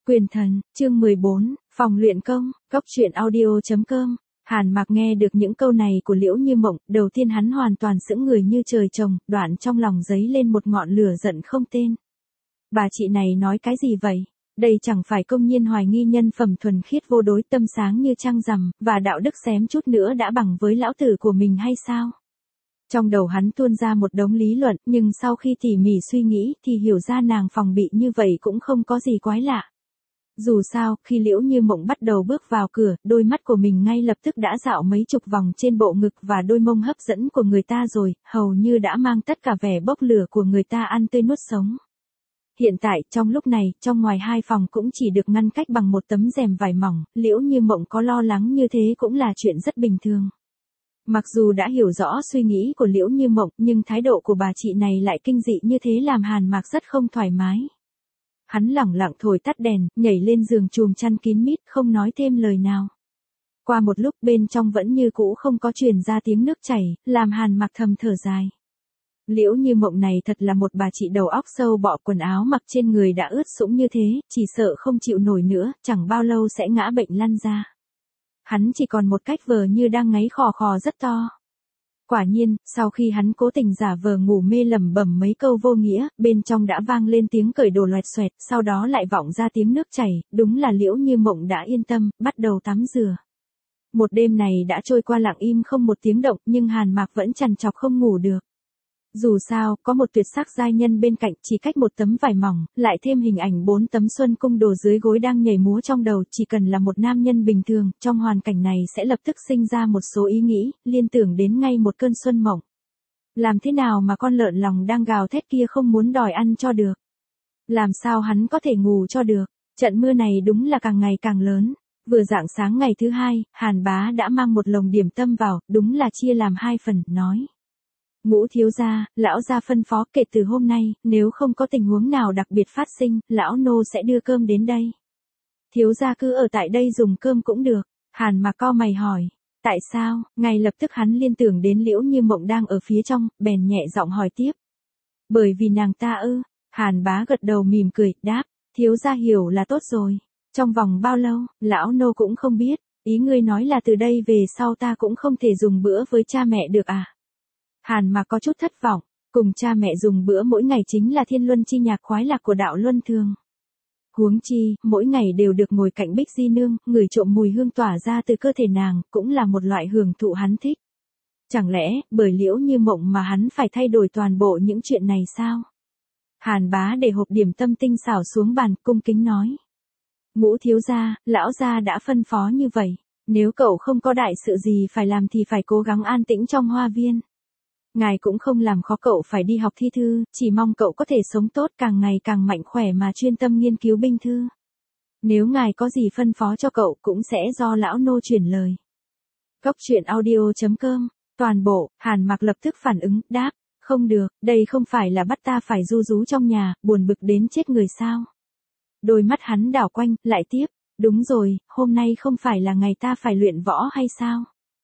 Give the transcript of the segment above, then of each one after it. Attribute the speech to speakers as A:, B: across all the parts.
A: Quyền thần, chương 14, phòng luyện công, góc truyện audio.com. Hàn Mặc nghe được những câu này của Liễu Như Mộng, đầu tiên hắn hoàn toàn sững người như trời trồng, đoạn trong lòng dấy lên một ngọn lửa giận không tên. Bà chị này nói cái gì vậy? Đây chẳng phải công nhiên hoài nghi nhân phẩm thuần khiết vô đối, tâm sáng như trăng rằm, và đạo đức xém chút nữa đã bằng với lão tử của mình hay sao? Trong đầu hắn tuôn ra một đống lý luận, nhưng sau khi tỉ mỉ suy nghĩ thì hiểu ra nàng phòng bị như vậy cũng không có gì quái lạ. Dù sao, khi Liễu Như Mộng bắt đầu bước vào cửa, đôi mắt của mình ngay lập tức đã dạo mấy chục vòng trên bộ ngực và đôi mông hấp dẫn của người ta rồi, hầu như đã mang tất cả vẻ bốc lửa của người ta ăn tươi nuốt sống. Hiện tại, trong lúc này, trong ngoài hai phòng cũng chỉ được ngăn cách bằng một tấm rèm vải mỏng, Liễu Như Mộng có lo lắng như thế cũng là chuyện rất bình thường. Mặc dù đã hiểu rõ suy nghĩ của Liễu Như Mộng, nhưng thái độ của bà chị này lại kinh dị như thế làm Hàn Mặc rất không thoải mái. Hắn lẳng lặng thổi tắt đèn, nhảy lên giường chùm chăn kín mít, không nói thêm lời nào. Qua một lúc bên trong vẫn như cũ không có truyền ra tiếng nước chảy, làm Hàn Mặc thầm thở dài. Liễu Như Mộng này thật là một bà chị đầu óc sâu bọ, quần áo mặc trên người đã ướt sũng như thế, chỉ sợ không chịu nổi nữa, chẳng bao lâu sẽ ngã bệnh lăn ra. Hắn chỉ còn một cách vờ như đang ngáy khò khò rất to. Quả nhiên, sau khi hắn cố tình giả vờ ngủ mê lẩm bẩm mấy câu vô nghĩa, bên trong đã vang lên tiếng cởi đồ loẹt xoẹt, sau đó lại vọng ra tiếng nước chảy, đúng là Liễu Như Mộng đã yên tâm, bắt đầu tắm rửa. Một đêm này đã trôi qua lặng im không một tiếng động, nhưng Hàn Mặc vẫn trằn trọc không ngủ được. Dù sao, có một tuyệt sắc giai nhân bên cạnh, chỉ cách một tấm vải mỏng, lại thêm hình ảnh 4 tấm xuân cung đồ dưới gối đang nhảy múa trong đầu, chỉ cần là một nam nhân bình thường, trong hoàn cảnh này sẽ lập tức sinh ra một số ý nghĩ, liên tưởng đến ngay một cơn xuân mộng. Làm thế nào mà con lợn lòng đang gào thét kia không muốn đòi ăn cho được? Làm sao hắn có thể ngủ cho được? Trận mưa này đúng là càng ngày càng lớn. Vừa rạng sáng ngày thứ hai, Hàn Bá đã mang một lồng điểm tâm vào, đúng là chia làm 2 phần, nói. Ngũ thiếu gia, lão gia phân phó kể từ hôm nay, nếu không có tình huống nào đặc biệt phát sinh, lão nô sẽ đưa cơm đến đây. Thiếu gia cứ ở tại đây dùng cơm cũng được. Hàn Mặc cau mày hỏi. Tại sao? Ngay lập tức hắn liên tưởng đến Liễu Như Mộng đang ở phía trong, bèn nhẹ giọng hỏi tiếp. Bởi vì nàng ta ư? Hàn Bá gật đầu mỉm cười, đáp. Thiếu gia hiểu là tốt rồi. Trong vòng bao lâu, lão nô cũng không biết. Ý ngươi nói là từ đây về sau ta cũng không thể dùng bữa với cha mẹ được à? Hàn Mặc có chút thất vọng, cùng cha mẹ dùng bữa mỗi ngày chính là thiên luân chi nhạc khoái lạc của đạo luân thường. Huống chi, mỗi ngày đều được ngồi cạnh Bích Di Nương, ngửi trộm mùi hương tỏa ra từ cơ thể nàng, cũng là một loại hưởng thụ hắn thích. Chẳng lẽ, bởi Liễu Như Mộng mà hắn phải thay đổi toàn bộ những chuyện này sao? Hàn Bá để hộp điểm tâm tinh xảo xuống bàn, cung kính nói. Ngũ thiếu gia, lão gia đã phân phó như vậy, nếu cậu không có đại sự gì phải làm thì phải cố gắng an tĩnh trong hoa viên. Ngài cũng không làm khó cậu phải đi học thi thư, chỉ mong cậu có thể sống tốt, càng ngày càng mạnh khỏe mà chuyên tâm nghiên cứu binh thư. Nếu ngài có gì phân phó cho cậu cũng sẽ do lão nô truyền lời. Góc truyện audio.com, toàn bộ, Hàn Mặc lập tức phản ứng, đáp, không được, đây không phải là bắt ta phải ru rú trong nhà, buồn bực đến chết người sao. Đôi mắt hắn đảo quanh, lại tiếp, đúng rồi, hôm nay không phải là ngày ta phải luyện võ hay sao?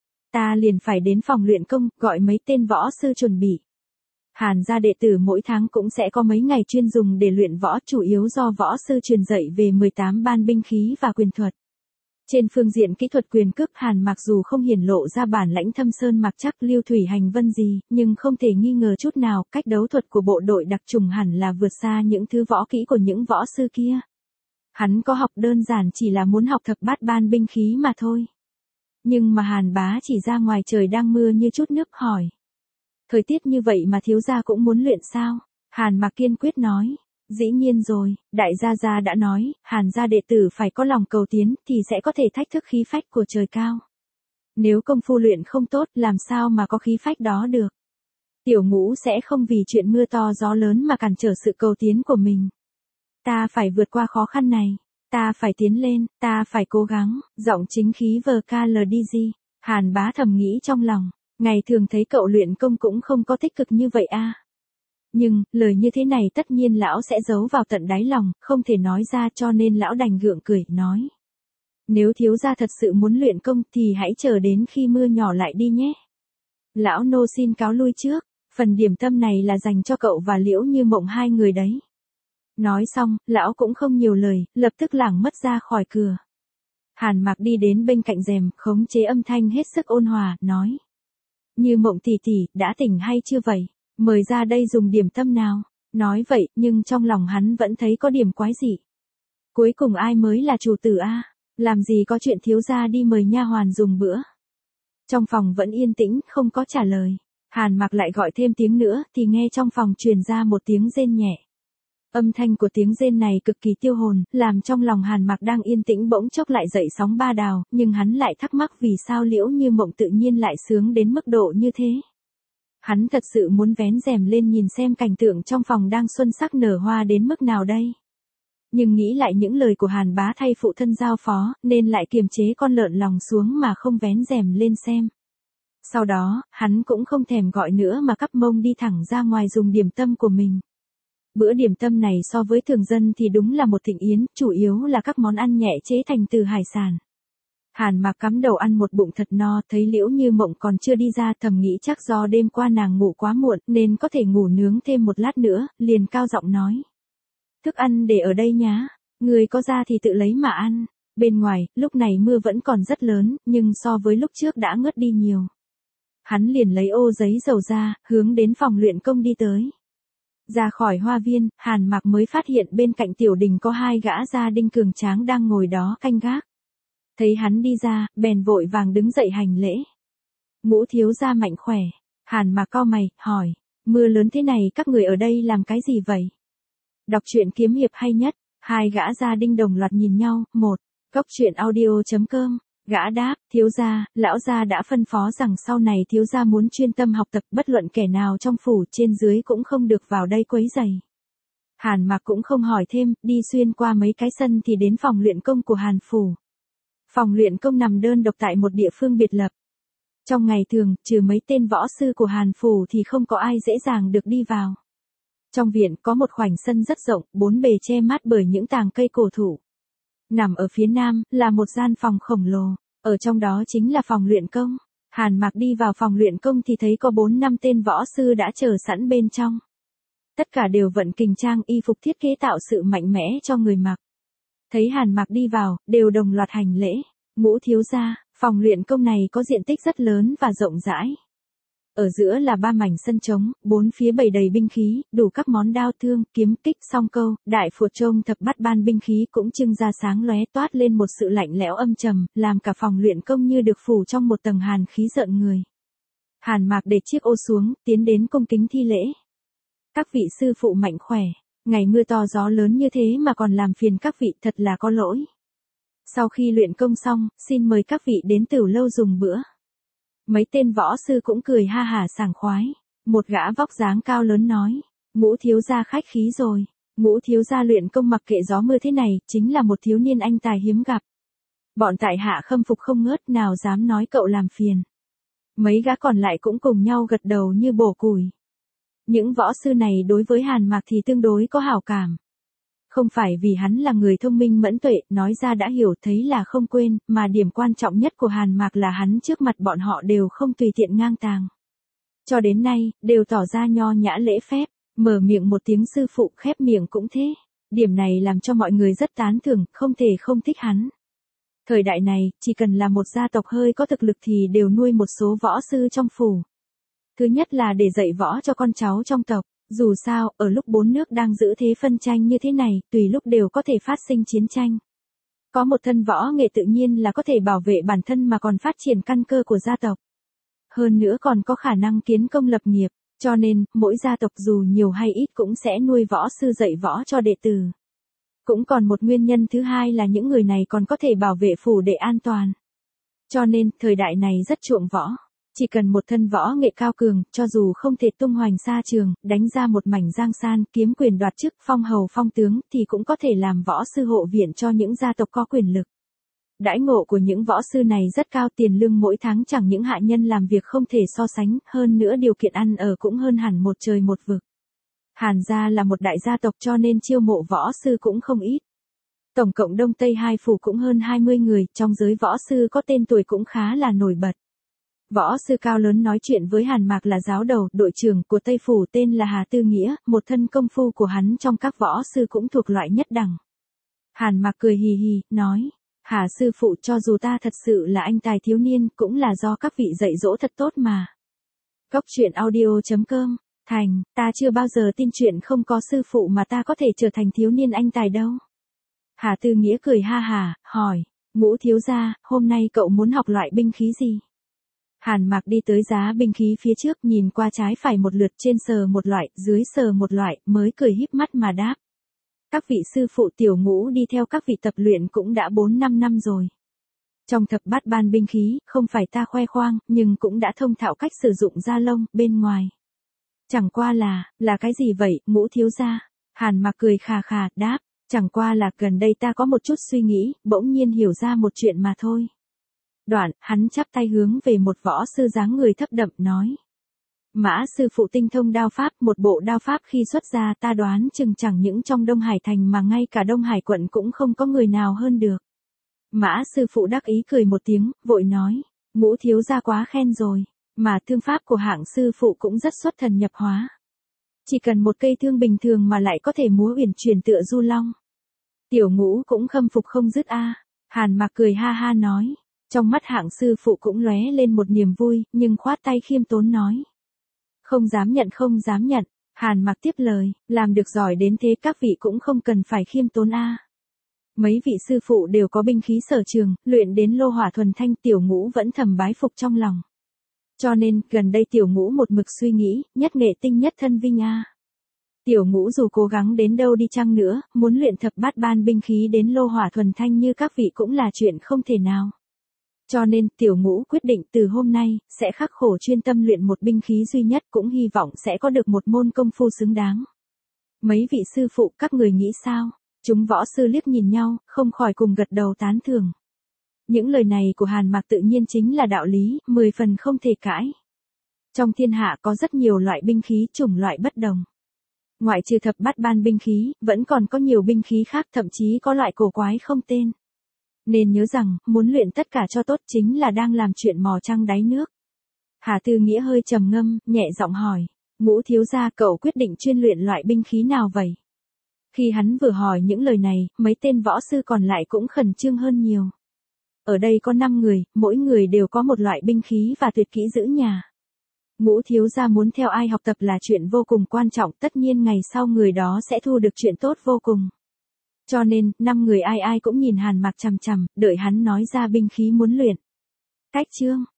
A: Ta liền phải đến phòng luyện công, gọi mấy tên võ sư chuẩn bị. Hàn gia đệ tử mỗi tháng cũng sẽ có mấy ngày chuyên dùng để luyện võ, chủ yếu do võ sư truyền dạy về 18 ban binh khí và quyền thuật. Trên phương diện kỹ thuật quyền cước, Hàn Mặc dù không hiển lộ ra bản lãnh thâm sơn mặc chắc lưu thủy hành vân gì, nhưng không thể nghi ngờ chút nào, cách đấu thuật của bộ đội đặc trùng hẳn là vượt xa những thứ võ kỹ của những võ sư kia. Hắn có học đơn giản chỉ là muốn học thập bát ban binh khí mà thôi. Nhưng mà Hàn Bá chỉ ra ngoài trời đang mưa như chút nước hỏi. Thời tiết như vậy mà thiếu gia cũng muốn luyện sao? Hàn Mặc kiên quyết nói. Dĩ nhiên rồi, đại gia gia đã nói, Hàn gia đệ tử phải có lòng cầu tiến thì sẽ có thể thách thức khí phách của trời cao. Nếu công phu luyện không tốt làm sao mà có khí phách đó được? Tiểu Ngũ sẽ không vì chuyện mưa to gió lớn mà cản trở sự cầu tiến của mình. Ta phải vượt qua khó khăn này. Ta phải tiến lên, ta phải cố gắng, giọng chính khí vờ KLDG. Hàn Bá thầm nghĩ trong lòng, ngày thường thấy cậu luyện công cũng không có tích cực như vậy a. Nhưng, lời như thế này tất nhiên lão sẽ giấu vào tận đáy lòng, không thể nói ra, cho nên lão đành gượng cười, nói. Nếu thiếu gia thật sự muốn luyện công thì hãy chờ đến khi mưa nhỏ lại đi nhé. Lão nô xin cáo lui trước, phần điểm tâm này là dành cho cậu và Liễu Như Mộng hai người đấy. Nói xong, lão cũng không nhiều lời, lập tức lảng mất ra khỏi cửa. Hàn Mạc đi đến bên cạnh rèm, khống chế âm thanh hết sức ôn hòa, nói. Như Mộng tỷ tỷ, đã tỉnh hay chưa vậy? Mời ra đây dùng điểm tâm nào. Nói vậy, nhưng trong lòng hắn vẫn thấy có điểm quái dị. Cuối cùng ai mới là chủ tử a? Làm gì có chuyện thiếu gia đi mời nha hoàn dùng bữa. Trong phòng vẫn yên tĩnh, không có trả lời. Hàn Mạc lại gọi thêm tiếng nữa, thì nghe trong phòng truyền ra một tiếng rên nhẹ. Âm thanh của tiếng rên này cực kỳ tiêu hồn, làm trong lòng Hàn Mạc đang yên tĩnh bỗng chốc lại dậy sóng ba đào, nhưng hắn lại thắc mắc vì sao Liễu Như Mộng tự nhiên lại sướng đến mức độ như thế. Hắn thật sự muốn vén rèm lên nhìn xem cảnh tượng trong phòng đang xuân sắc nở hoa đến mức nào đây. Nhưng nghĩ lại những lời của Hàn bá thay phụ thân giao phó, nên lại kiềm chế con lợn lòng xuống mà không vén rèm lên xem. Sau đó, hắn cũng không thèm gọi nữa mà cắp mông đi thẳng ra ngoài dùng điểm tâm của mình. Bữa điểm tâm này so với thường dân thì đúng là một thịnh yến, chủ yếu là các món ăn nhẹ chế thành từ hải sản. Hàn Mạc cắm đầu ăn một bụng thật no, thấy Liễu Như Mộng còn chưa đi ra, thầm nghĩ chắc do đêm qua nàng ngủ quá muộn nên có thể ngủ nướng thêm một lát nữa, liền cao giọng nói. Thức ăn để ở đây nhá, người có ra thì tự lấy mà ăn. Bên ngoài, lúc này mưa vẫn còn rất lớn, nhưng so với lúc trước đã ngớt đi nhiều. Hắn liền lấy ô giấy dầu ra, hướng đến phòng luyện công đi tới. Ra khỏi hoa viên, Hàn Mạc mới phát hiện bên cạnh tiểu đình có hai gã gia đinh cường tráng đang ngồi đó canh gác. Thấy hắn đi ra, bèn vội vàng đứng dậy hành lễ. Ngũ thiếu gia mạnh khỏe. Hàn Mạc cau mày, hỏi, mưa lớn thế này các người ở đây làm cái gì vậy? Đọc truyện kiếm hiệp hay nhất. Hai gã gia đinh đồng loạt nhìn nhau. Một, Cốc truyện audio.com. Gã đáp, thiếu gia, lão gia đã phân phó rằng sau này thiếu gia muốn chuyên tâm học tập, bất luận kẻ nào trong phủ trên dưới cũng không được vào đây quấy rầy. Hàn Mạc cũng không hỏi thêm, đi xuyên qua mấy cái sân thì đến phòng luyện công của Hàn phủ. Phòng luyện công nằm đơn độc tại một địa phương biệt lập. Trong ngày thường, trừ mấy tên võ sư của Hàn phủ thì không có ai dễ dàng được đi vào. Trong viện có một khoảnh sân rất rộng, bốn bề che mát bởi những tàng cây cổ thụ. Nằm ở phía nam, là một gian phòng khổng lồ, ở trong đó chính là phòng luyện công. Hàn Mạc đi vào phòng luyện công thì thấy có 4-5 tên võ sư đã chờ sẵn bên trong. Tất cả đều vận kình trang y phục thiết kế tạo sự mạnh mẽ cho người mặc. Thấy Hàn Mạc đi vào, đều đồng loạt hành lễ. Ngũ thiếu gia, phòng luyện công này có diện tích rất lớn và rộng rãi. Ở giữa là 3 mảnh sân trống, 4 phía bày đầy binh khí, đủ các món đao thương, kiếm kích, song câu, đại phùa trông thập bát ban binh khí cũng trưng ra sáng lóe toát lên một sự lạnh lẽo âm trầm, làm cả phòng luyện công như được phủ trong một tầng hàn khí rợn người. Hàn Mạc để chiếc ô xuống, tiến đến cung kính thi lễ. Các vị sư phụ mạnh khỏe, ngày mưa to gió lớn như thế mà còn làm phiền các vị thật là có lỗi. Sau khi luyện công xong, xin mời các vị đến Tửu lâu dùng bữa. Mấy tên võ sư cũng cười ha hả sảng khoái. Một gã vóc dáng cao lớn nói, Ngũ thiếu gia khách khí rồi. Ngũ thiếu gia luyện công mặc kệ gió mưa thế này, chính là một thiếu niên anh tài hiếm gặp. Bọn tại hạ khâm phục không ngớt, nào dám nói cậu làm phiền. Mấy gã còn lại cũng cùng nhau gật đầu như bổ củi. Những võ sư này đối với Hàn Mạc thì tương đối có hảo cảm. Không phải vì hắn là người thông minh mẫn tuệ, nói ra đã hiểu thấy là không quên, mà điểm quan trọng nhất của Hàn Mạc là hắn trước mặt bọn họ đều không tùy tiện ngang tàng. Cho đến nay, đều tỏ ra nho nhã lễ phép, mở miệng một tiếng sư phụ khép miệng cũng thế. Điểm này làm cho mọi người rất tán thưởng, không thể không thích hắn. Thời đại này, chỉ cần là một gia tộc hơi có thực lực thì đều nuôi một số võ sư trong phủ. Thứ nhất là để dạy võ cho con cháu trong tộc. Dù sao, ở lúc 4 nước đang giữ thế phân tranh như thế này, tùy lúc đều có thể phát sinh chiến tranh. Có một thân võ nghệ tự nhiên là có thể bảo vệ bản thân mà còn phát triển căn cơ của gia tộc. Hơn nữa còn có khả năng kiến công lập nghiệp, cho nên, mỗi gia tộc dù nhiều hay ít cũng sẽ nuôi võ sư dạy võ cho đệ tử. Cũng còn một nguyên nhân thứ hai là những người này còn có thể bảo vệ phủ đệ an toàn. Cho nên, thời đại này rất chuộng võ. Chỉ cần một thân võ nghệ cao cường, cho dù không thể tung hoành xa trường, đánh ra một mảnh giang san, kiếm quyền đoạt chức, phong hầu phong tướng, thì cũng có thể làm võ sư hộ viện cho những gia tộc có quyền lực. Đãi ngộ của những võ sư này rất cao, tiền lương mỗi tháng chẳng những hạ nhân làm việc không thể so sánh, hơn nữa điều kiện ăn ở cũng hơn hẳn một trời một vực. Hàn gia là một đại gia tộc cho nên chiêu mộ võ sư cũng không ít. Tổng cộng Đông Tây hai phủ cũng hơn 20 người, trong giới võ sư có tên tuổi cũng khá là nổi bật. Võ sư cao lớn nói chuyện với Hàn Mạc là giáo đầu, đội trưởng của Tây Phủ tên là Hà Tư Nghĩa, một thân công phu của hắn trong các võ sư cũng thuộc loại nhất đẳng. Hàn Mạc cười hì hì, nói, Hà sư phụ, cho dù ta thật sự là anh tài thiếu niên, cũng là do các vị dạy dỗ thật tốt mà. Cốc truyện audio.com, Thành, ta chưa bao giờ tin chuyện không có sư phụ mà ta có thể trở thành thiếu niên anh tài đâu. Hà Tư Nghĩa cười ha hà, hỏi, Ngũ thiếu gia, hôm nay cậu muốn học loại binh khí gì? Hàn Mạc đi tới giá binh khí phía trước, nhìn qua trái phải một lượt, trên sờ một loại, dưới sờ một loại, mới cười híp mắt mà đáp. Các vị sư phụ, Tiểu Ngũ đi theo các vị tập luyện cũng đã 4-5 năm rồi. Trong thập bát ban binh khí, không phải ta khoe khoang, nhưng cũng đã thông thạo cách sử dụng da lông, bên ngoài. Chẳng qua là cái gì vậy, Ngũ thiếu gia? Hàn Mạc cười khà khà, đáp, chẳng qua là gần đây ta có một chút suy nghĩ, bỗng nhiên hiểu ra một chuyện mà thôi. Đoạn, hắn chắp tay hướng về một võ sư dáng người thấp đậm, nói. Mã sư phụ tinh thông đao pháp, một bộ đao pháp khi xuất ra ta đoán chừng chẳng những trong Đông Hải thành mà ngay cả Đông Hải quận cũng không có người nào hơn được. Mã sư phụ đắc ý cười một tiếng, vội nói, Ngũ thiếu gia quá khen rồi, mà thương pháp của hạng sư phụ cũng rất xuất thần nhập hóa. Chỉ cần một cây thương bình thường mà lại có thể múa uyển chuyển tựa du long. Tiểu Ngũ cũng khâm phục không dứt a. Hàn Mạc cười ha ha nói. Trong mắt hạng sư phụ cũng lóe lên một niềm vui, nhưng khoát tay khiêm tốn nói. Không dám nhận, không dám nhận. Hàn Mạc tiếp lời, làm được giỏi đến thế các vị cũng không cần phải khiêm tốn a. Mấy vị sư phụ đều có binh khí sở trường, luyện đến lô hỏa thuần thanh, Tiểu Ngũ vẫn thầm bái phục trong lòng. Cho nên, gần đây Tiểu Ngũ một mực suy nghĩ, nhất nghệ tinh nhất thân vinh a. Tiểu Ngũ dù cố gắng đến đâu đi chăng nữa, muốn luyện thập bát ban binh khí đến lô hỏa thuần thanh như các vị cũng là chuyện không thể nào. Cho nên, Tiểu Ngũ quyết định từ hôm nay, sẽ khắc khổ chuyên tâm luyện một binh khí duy nhất, cũng hy vọng sẽ có được một môn công phu xứng đáng. Mấy vị sư phụ, các người nghĩ sao? Chúng võ sư liếc nhìn nhau, không khỏi cùng gật đầu tán thưởng. Những lời này của Hàn Mạc tự nhiên chính là đạo lý, 10 phần không thể cãi. Trong thiên hạ có rất nhiều loại binh khí, chủng loại bất đồng. Ngoại trừ thập bát ban binh khí, vẫn còn có nhiều binh khí khác, thậm chí có loại cổ quái không tên. Nên nhớ rằng, muốn luyện tất cả cho tốt chính là đang làm chuyện mò trăng đáy nước. Hà Tư Nghĩa hơi trầm ngâm, nhẹ giọng hỏi, Ngũ thiếu gia, cậu quyết định chuyên luyện loại binh khí nào vậy? Khi hắn vừa hỏi những lời này, mấy tên võ sư còn lại cũng khẩn trương hơn nhiều. Ở đây có 5 người, mỗi người đều có một loại binh khí và tuyệt kỹ giữ nhà. Ngũ thiếu gia muốn theo ai học tập là chuyện vô cùng quan trọng, tất nhiên ngày sau người đó sẽ thu được chuyện tốt vô cùng. Cho nên, 5 người ai ai cũng nhìn Hàn Mạc chằm chằm, đợi hắn nói ra binh khí muốn luyện. Cách chương